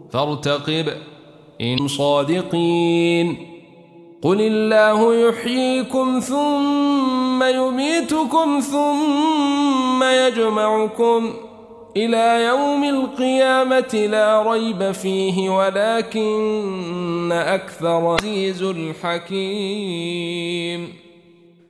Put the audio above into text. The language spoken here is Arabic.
فارتقب إن صادقين. قل الله يحييكم ثم يميتكم ثم يجمعكم إلى يوم القيامة لا ريب فيه ولكن أكثر العزيز الحكيم.